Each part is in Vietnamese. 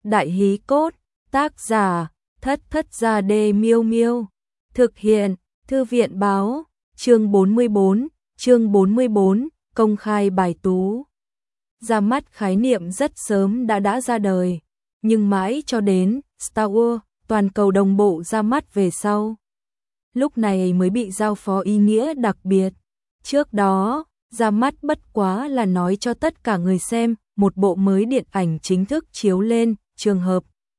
Đại hí cốt, tác giả, Thất Thất Gia Đê Miêu Miêu. Thực hiện, Thư viện báo, chương 44, công khai bài tú. Ra mắt khái niệm rất sớm đã ra đời, nhưng mãi cho đến Star Wars, toàn cầu đồng bộ ra mắt về sau. Lúc này mới bị giao phó ý nghĩa đặc biệt. Trước đó, ra mắt bất quá là nói cho tất cả người xem, một bộ mới điện ảnh chính thức chiếu lên, trường hợp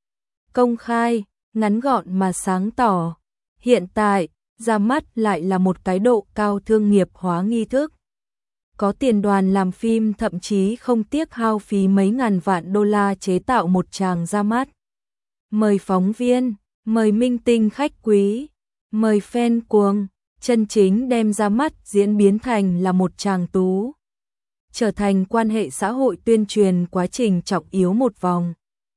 công khai, ngắn gọn mà sáng tỏ. Hiện tại, ra mắt lại là một cái độ cao thương nghiệp hóa nghi thức. Có tiền đoàn làm phim thậm chí không tiếc hao phí mấy ngàn vạn đô la chế tạo một tràng ra mắt. Mời phóng viên, mời minh tinh khách quý, mời fan cuồng, chân chính đem ra mắt diễn biến thành là một tràng tú. Trở thành quan hệ xã hội tuyên truyền quá trình trọng yếu một vòng.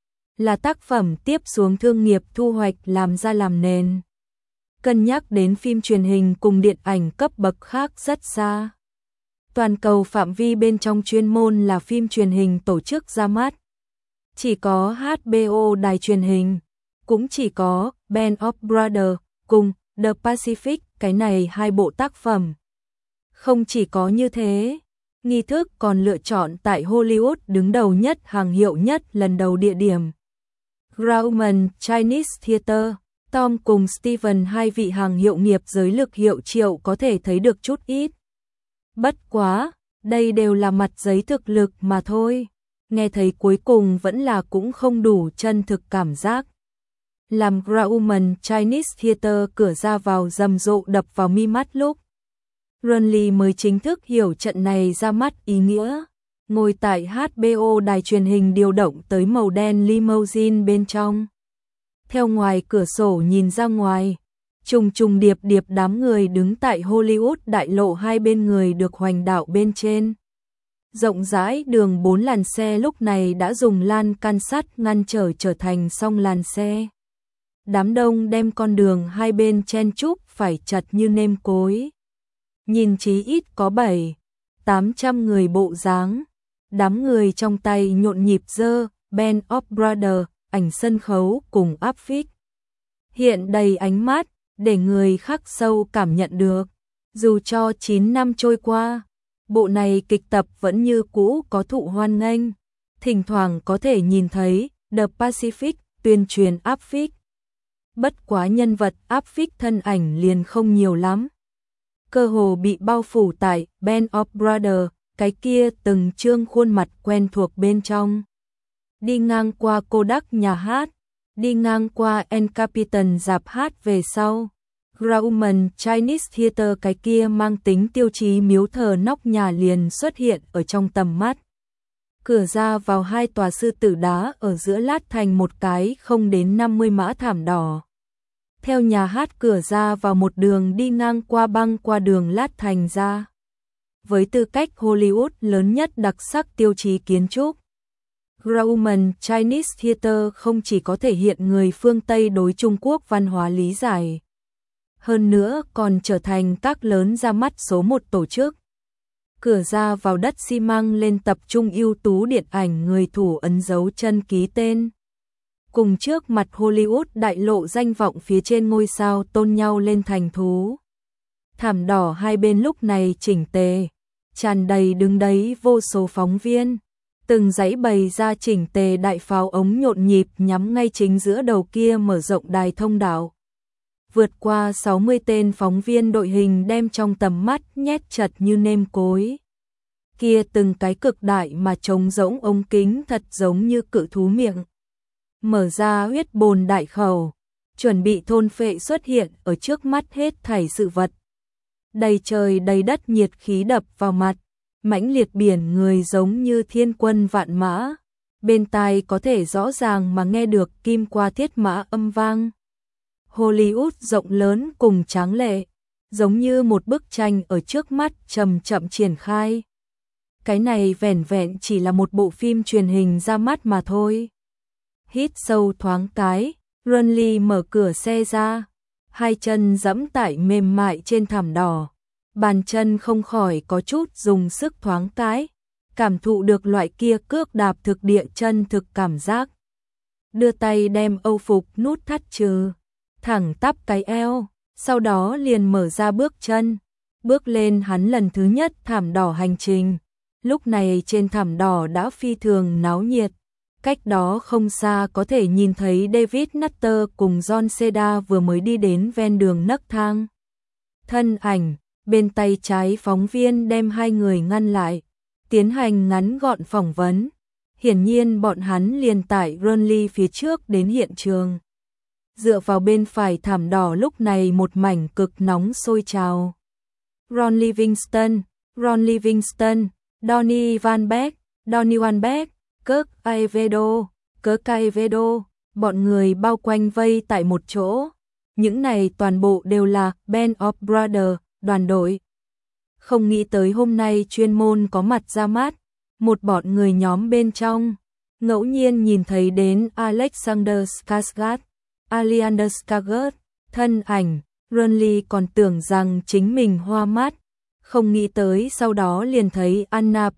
Là tác phẩm tiếp xuống thương nghiệp thu hoạch làm ra làm nền. Cân nhắc đến phim truyền hình cùng điện ảnh cấp bậc khác rất xa. Toàn cầu phạm vi bên trong chuyên môn là phim truyền hình tổ chức ra mắt. Chỉ có HBO đài truyền hình, cũng chỉ có Band of Brothers cùng The Pacific, cái này hai bộ tác phẩm. Không chỉ có như thế, nghi thức còn lựa chọn tại Hollywood đứng đầu nhất hàng hiệu nhất lần đầu địa điểm. Grauman Chinese Theater, Tom cùng Steven hai vị hàng hiệu nghiệp giới lực hiệu triệu có thể thấy được chút ít. Bất quá, đây đều là mặt giấy thực lực mà thôi. Nghe thấy cuối cùng vẫn là cũng không đủ chân thực cảm giác. Làm Grauman Chinese Theater cửa ra vào rầm rộ đập vào mi mắt lúc Runley mới chính thức hiểu trận này ra mắt ý nghĩa. Ngồi tại HBO đài truyền hình điều động tới màu đen limousine bên trong. Theo ngoài cửa sổ nhìn ra ngoài, trùng điệp đám người đứng tại Hollywood đại lộ hai bên người được hoành đạo bên trên. Rộng rãi đường 4 làn xe lúc này đã dùng lan can sắt ngăn trở thành song làn xe. Đám đông đem con đường hai bên chen chúc phải chật như nêm cối. Nhìn chí ít có 700-800 người bộ dáng. Đám người trong tay nhộn nhịp giơ Band of Brothers, ảnh sân khấu cùng áp phích. Hiện đầy ánh mắt, để người khắc sâu cảm nhận được. Dù cho 9 năm trôi qua, bộ này kịch tập vẫn như cũ có thụ hoan nghênh. Thỉnh thoảng có thể nhìn thấy The Pacific tuyên truyền áp phích. Bất quá nhân vật áp phích thân ảnh liền không nhiều lắm. Cơ hồ bị bao phủ tại Band of Brothers, cái kia từng trương khuôn mặt quen thuộc bên trong. Đi ngang qua Kodak nhà hát, đi ngang qua El Capitan rạp hát về sau. Grauman Chinese Theater cái kia mang tính tiêu chí miếu thờ nóc nhà liền xuất hiện ở trong tầm mắt. Cửa ra vào hai tòa sư tử đá ở giữa lát thành một cái không đến 50 mã thảm đỏ. Theo nhà hát cửa ra vào một đường đi ngang qua băng qua đường lát thành ra. Với tư cách Hollywood lớn nhất đặc sắc tiêu chí kiến trúc, Grauman Chinese Theater không chỉ có thể hiện người phương Tây đối Trung Quốc văn hóa lý giải, hơn nữa còn trở thành các lớn ra mắt số một tổ chức. Cửa ra vào đất xi măng lên tập trung ưu tú điện ảnh người thủ ấn dấu chân ký tên. Cùng trước mặt Hollywood đại lộ danh vọng phía trên ngôi sao tôn nhau lên thành thú. Thảm đỏ hai bên lúc này chỉnh tề, tràn đầy đứng đấy vô số phóng viên. Từng dãy bày ra chỉnh tề đại pháo ống nhộn nhịp nhắm ngay chính giữa đầu kia mở rộng đài thông đạo. Vượt qua 60 tên phóng viên đội hình đem trong tầm mắt nhét chật như nêm cối. Kia từng cái cực đại mà trống rỗng ống kính thật giống như cự thú miệng. Mở ra huyết bồn đại khẩu, chuẩn bị thôn phệ xuất hiện ở trước mắt hết thảy sự vật. Đầy trời đầy đất nhiệt khí đập vào mặt, mãnh liệt biển người giống như thiên quân vạn mã. Bên tai có thể rõ ràng mà nghe được kim qua thiết mã âm vang. Hollywood rộng lớn cùng tráng lệ, giống như một bức tranh ở trước mắt chậm chậm triển khai. Cái này vẻn vẹn chỉ là một bộ phim truyền hình ra mắt mà thôi. Hít sâu thoáng cái, Runley mở cửa xe ra, hai chân giẫm tại mềm mại trên thảm đỏ. Bàn chân không khỏi có chút dùng sức thoáng cái, cảm thụ được loại kia cước đạp thực địa chân thực cảm giác. đưa tay đem âu phục nút thắt trừ, thẳng tắp cái eo, sau đó liền mở ra bước chân, bước lên hắn lần thứ nhất thảm đỏ hành trình. Lúc này trên thảm đỏ đã phi thường náo nhiệt, cách đó không xa có thể nhìn thấy David Nutter cùng John Seda vừa mới đi đến ven đường nấc thang. Thân ảnh, bên tay trái phóng viên đem hai người ngăn lại, tiến hành ngắn gọn phỏng vấn. Hiển nhiên bọn hắn liền tải Ronly phía trước đến hiện trường. Dựa vào bên phải thảm đỏ lúc này một mảnh cực nóng sôi trào. Ron Livingston, Donny Van Beek, Kirk Aivedo, bọn người bao quanh vây tại một chỗ. Những này toàn bộ đều là Band of Brothers, đoàn đội. Không nghĩ tới hôm nay chuyên môn có mặt ra mắt, một bọn người nhóm bên trong, ngẫu nhiên nhìn thấy đến Alexander Skarsgård, thân ảnh, Ronly còn tưởng rằng chính mình hoa mắt, không nghĩ tới sau đó liền thấy Anna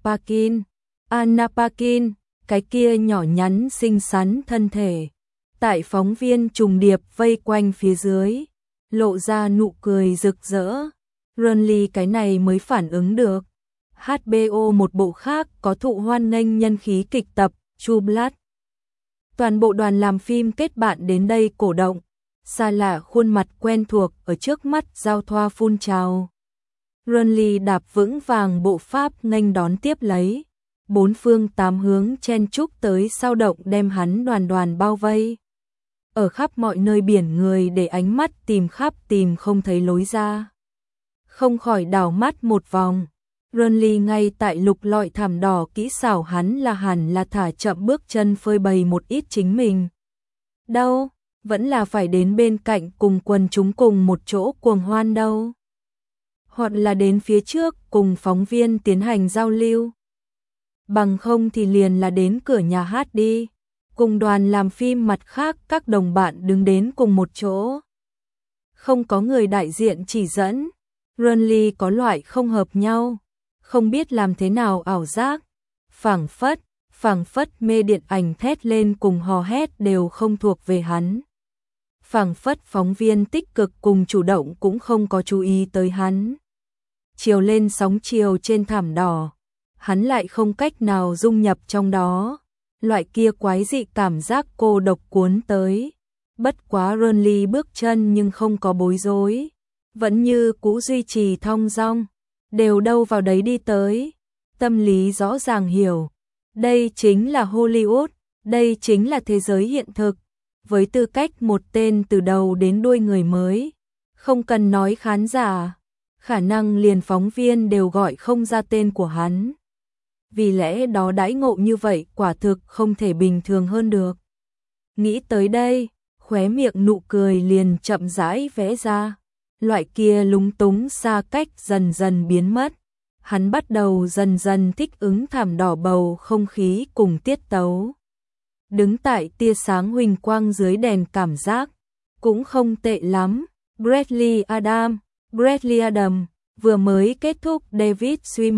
Paquin, cái kia nhỏ nhắn xinh xắn thân thể, tại phóng viên trùng điệp vây quanh phía dưới, lộ ra nụ cười rực rỡ. Ronly cái này mới phản ứng được. HBO một bộ khác có thụ hoan nghênh nhân khí kịch tập True Blood. Toàn bộ đoàn làm phim kết bạn đến đây cổ động, xa lạ khuôn mặt quen thuộc ở trước mắt giao thoa phun trào. Ronly đạp vững vàng bộ pháp nghênh đón tiếp lấy, bốn phương tám hướng chen chúc tới sao động đem hắn đoàn đoàn bao vây. Ở khắp mọi nơi biển người để ánh mắt tìm khắp tìm không thấy lối ra. Không khỏi đảo mắt một vòng. Ronly ngay tại lục lọi thảm đỏ kỹ xảo hắn là hẳn là thả chậm bước chân phơi bày một ít chính mình. Đâu, vẫn là phải đến bên cạnh cùng quần chúng cùng một chỗ cuồng hoan đâu. Hoặc là đến phía trước cùng phóng viên tiến hành giao lưu. Bằng không thì liền là đến cửa nhà hát đi, cùng đoàn làm phim mặt khác các đồng bạn đứng đến cùng một chỗ. Không có người đại diện chỉ dẫn, Ronly có loại không hợp nhau, không biết làm thế nào ảo giác, phảng phất mê điện ảnh thét lên cùng hò hét đều không thuộc về hắn. Phảng phất phóng viên tích cực cùng chủ động cũng không có chú ý tới hắn. Chiều lên sóng chiều trên thảm đỏ, hắn lại không cách nào dung nhập trong đó, loại kia quái dị cảm giác cô độc cuốn tới. Bất quá Ronly bước chân nhưng không có bối rối, vẫn như cũ duy trì thong dong, đều đâu vào đấy đi tới. Tâm lý rõ ràng hiểu, đây chính là Hollywood, đây chính là thế giới hiện thực. Với tư cách một tên từ đầu đến đuôi người mới, không cần nói khán giả, khả năng liền phóng viên đều gọi không ra tên của hắn. Vì lẽ đó đãi ngộ như vậy quả thực không thể bình thường hơn được. Nghĩ tới đây, khóe miệng nụ cười liền chậm rãi vẽ ra. Loại kia lúng túng xa cách dần dần biến mất. Hắn bắt đầu dần dần thích ứng thảm đỏ bầu không khí cùng tiết tấu. Đứng tại tia sáng huỳnh quang dưới đèn cảm giác cũng không tệ lắm. Bradley Adam vừa mới kết thúc David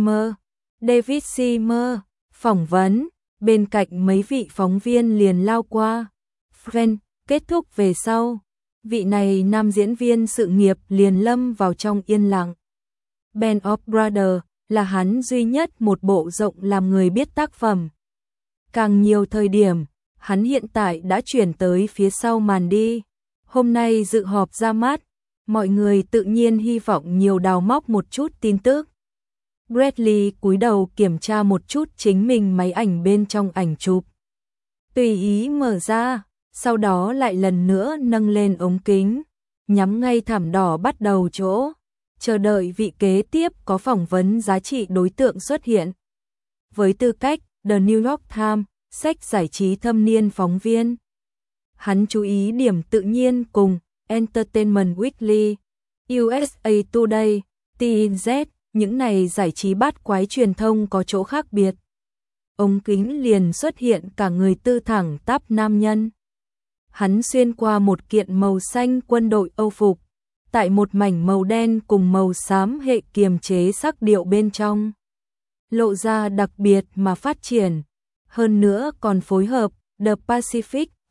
Schwimmer phỏng vấn, bên cạnh mấy vị phóng viên liền lao qua. Friend kết thúc về sau, vị này nam diễn viên sự nghiệp liền lâm vào trong yên lặng. Band of Brothers là hắn duy nhất một bộ rộng làm người biết tác phẩm. Càng nhiều thời điểm, hắn hiện tại đã chuyển tới phía sau màn đi. Hôm nay dự họp ra mắt, mọi người tự nhiên hy vọng nhiều đào móc một chút tin tức. Bradley cúi đầu kiểm tra một chút chính mình máy ảnh bên trong ảnh chụp. Tùy ý mở ra, sau đó lại lần nữa nâng lên ống kính, nhắm ngay thảm đỏ bắt đầu chỗ, chờ đợi vị kế tiếp có phỏng vấn giá trị đối tượng xuất hiện. Với tư cách The New York Times, sách giải trí thâm niên phóng viên, hắn chú ý điểm tự nhiên cùng Entertainment Weekly, USA Today, TMZ, những này giải trí bát quái truyền thông có chỗ khác biệt. Ống kính liền xuất hiện cả người tư thẳng tắp nam nhân. Hắn xuyên qua một kiện màu xanh quân đội âu phục, tại một mảnh màu đen cùng màu xám hệ kiềm chế sắc điệu bên trong. Lộ ra đặc biệt mà phát triển, hơn nữa còn phối hợp The Pacific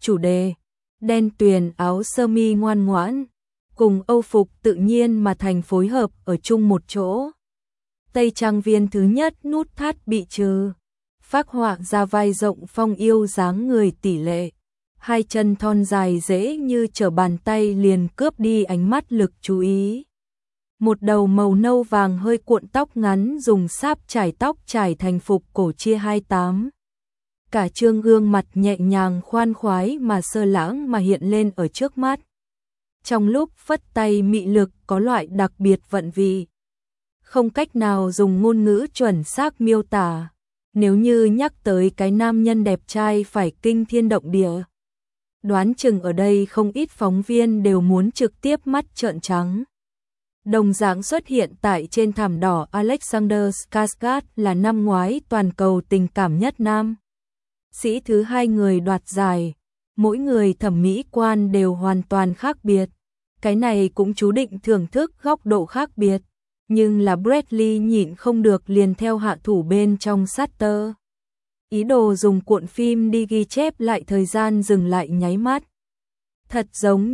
chủ đề, đen tuyền áo sơ mi ngoan ngoãn, cùng Âu phục tự nhiên mà thành phối hợp ở chung một chỗ. Tây trang viên thứ nhất nút thắt bị trừ, phác họa ra vai rộng phong yêu dáng người tỷ lệ, hai chân thon dài dễ như trở bàn tay liền cướp đi ánh mắt lực chú ý. Một đầu màu nâu vàng hơi cuộn tóc ngắn dùng sáp trải tóc trải thành phục cổ chia 28. Cả trương gương mặt nhẹ nhàng khoan khoái mà sơ lãng mà hiện lên ở trước mắt. Trong lúc phất tay mị lực có loại đặc biệt vận vị. Không cách nào dùng ngôn ngữ chuẩn xác miêu tả. Nếu như nhắc tới cái nam nhân đẹp trai phải kinh thiên động địa. Đoán chừng ở đây không ít phóng viên đều muốn trực tiếp mắt trợn trắng. Đồng dạng xuất hiện tại trên thảm đỏ Alexander Skarsgård là năm ngoái toàn cầu tình cảm nhất nam sĩ thứ hai người đoạt giải, mỗi người thẩm mỹ quan đều hoàn toàn khác biệt. Cái này cũng chú định thưởng thức góc độ khác biệt, nhưng là Bradley nhịn không được liền theo hạ thủ bên trong Shutter. Ý đồ dùng cuộn phim đi ghi chép lại thời gian dừng lại nháy mắt. Thật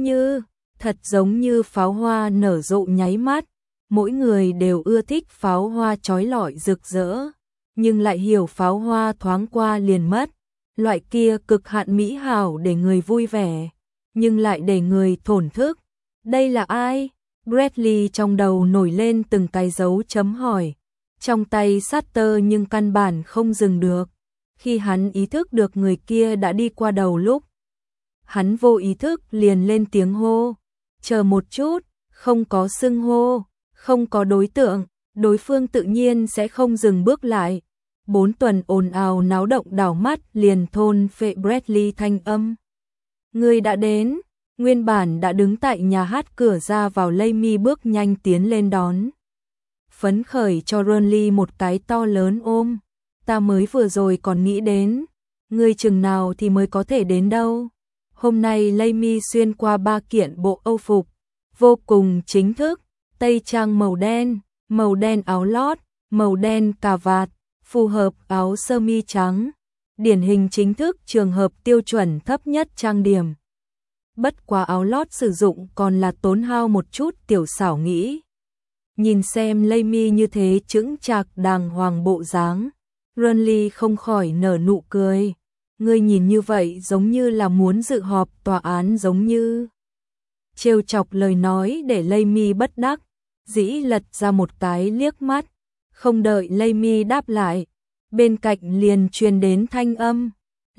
giống như pháo hoa nở rộ nháy mắt, mỗi người đều ưa thích pháo hoa chói lọi rực rỡ, nhưng lại hiểu pháo hoa thoáng qua liền mất. Loại kia cực hạn mỹ hảo để người vui vẻ, nhưng lại để người thổn thức. Đây là ai? Bradley trong đầu nổi lên từng cái dấu chấm hỏi, trong tay Shutter nhưng căn bản không dừng được. Khi hắn ý thức được người kia đã đi qua đầu lúc, hắn vô ý thức liền lên tiếng hô. Chờ một chút, không có xưng hô, không có đối tượng, đối phương tự nhiên sẽ không dừng bước lại. 4 tuần ồn ào náo động đảo mắt liền thôn phệ Bradley thanh âm. Người đã đến, nguyên bản đã đứng tại nhà hát cửa ra vào Laymi bước nhanh tiến lên đón. Phấn khởi cho Bradley một cái to lớn ôm. Ta mới vừa rồi còn nghĩ đến, người chừng nào thì mới có thể đến đâu. Hôm nay Laymi xuyên qua 3 kiện bộ Âu phục, vô cùng chính thức, tây trang màu đen áo lót, màu đen cà vạt, phù hợp áo sơ mi trắng, điển hình chính thức trường hợp tiêu chuẩn thấp nhất trang điểm. Bất quá áo lót sử dụng còn là tốn hao một chút tiểu xảo nghĩ. Nhìn xem Laymi như thế chững chạc đàng hoàng bộ dáng, Bradley không khỏi nở nụ cười. Ngươi nhìn như vậy giống như là muốn dự họp tòa án giống như. Trêu chọc lời nói để Laymi bất đắc dĩ lật ra một cái liếc mắt. Không đợi Laymi đáp lại, bên cạnh liền truyền đến thanh âm.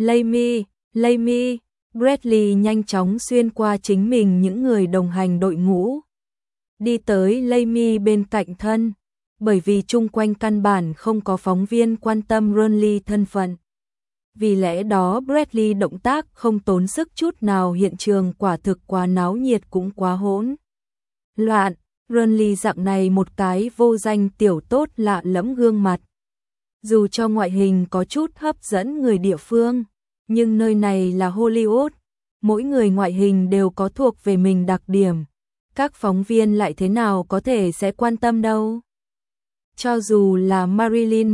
Laymi, Bradley nhanh chóng xuyên qua chính mình những người đồng hành đội ngũ. Đi tới Laymi bên cạnh thân, bởi vì chung quanh căn bản không có phóng viên quan tâm Bradley thân phận. Vì lẽ đó Bradley động tác không tốn sức chút nào, hiện trường quả thực quá náo nhiệt cũng quá hỗn loạn. Bradley dạng này một cái vô danh tiểu tốt lạ lẫm gương mặt. Dù cho ngoại hình có chút hấp dẫn người địa phương, nhưng nơi này là Hollywood, mỗi người ngoại hình đều có thuộc về mình đặc điểm. Các phóng viên lại thế nào có thể sẽ quan tâm đâu. Cho dù là Marilyn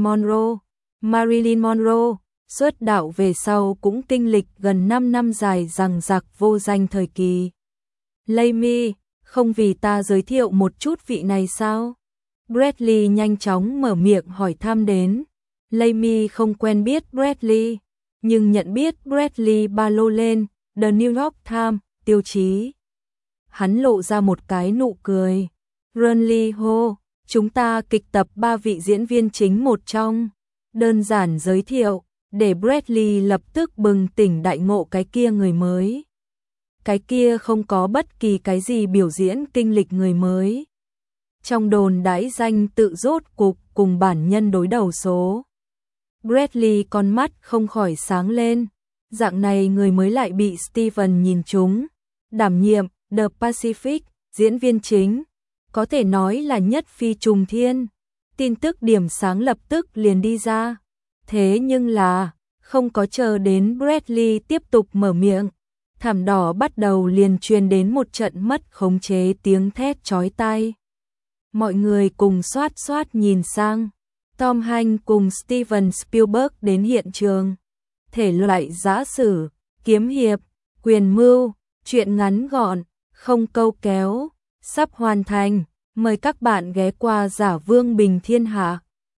Monroe, xuất đạo về sau cũng kinh lịch gần 5 năm dài dằng dặc vô danh thời kỳ. Laymi, không vì ta giới thiệu một chút vị này sao? Bradley nhanh chóng mở miệng hỏi thăm đến. Laymi không quen biết Bradley, nhưng nhận biết Bradley ba lô lên, The New York Times, tiêu chí. Hắn lộ ra một cái nụ cười. Bradley hô, chúng ta kịch tập 3 vị diễn viên chính một trong. Đơn giản giới thiệu, để Bradley lập tức bừng tỉnh đại ngộ cái kia người mới. Cái kia không có bất kỳ cái gì biểu diễn kinh lịch người mới. Trong đồn đãi danh tự rốt cục cùng bản nhân đối đầu số. Bradley con mắt không khỏi sáng lên. Dạng này người mới lại bị Steven nhìn trúng. Đảm nhiệm The Pacific, diễn viên chính. Có thể nói là nhất phi trùng thiên. Tin tức điểm sáng lập tức liền đi ra. Thế nhưng là, không có chờ đến Bradley tiếp tục mở miệng. Thảm đỏ bắt đầu liền truyền đến một trận mất khống chế tiếng thét chói tai. Mọi người cùng xoát nhìn sang. Tom Hanks cùng Steven Spielberg đến hiện trường. Thể loại giã sử, kiếm hiệp, Quyền Mưu, chuyện ngắn gọn, không câu kéo, sắp hoàn thành. Mời các bạn ghé qua Giả Vương Bình Thiên Hạ.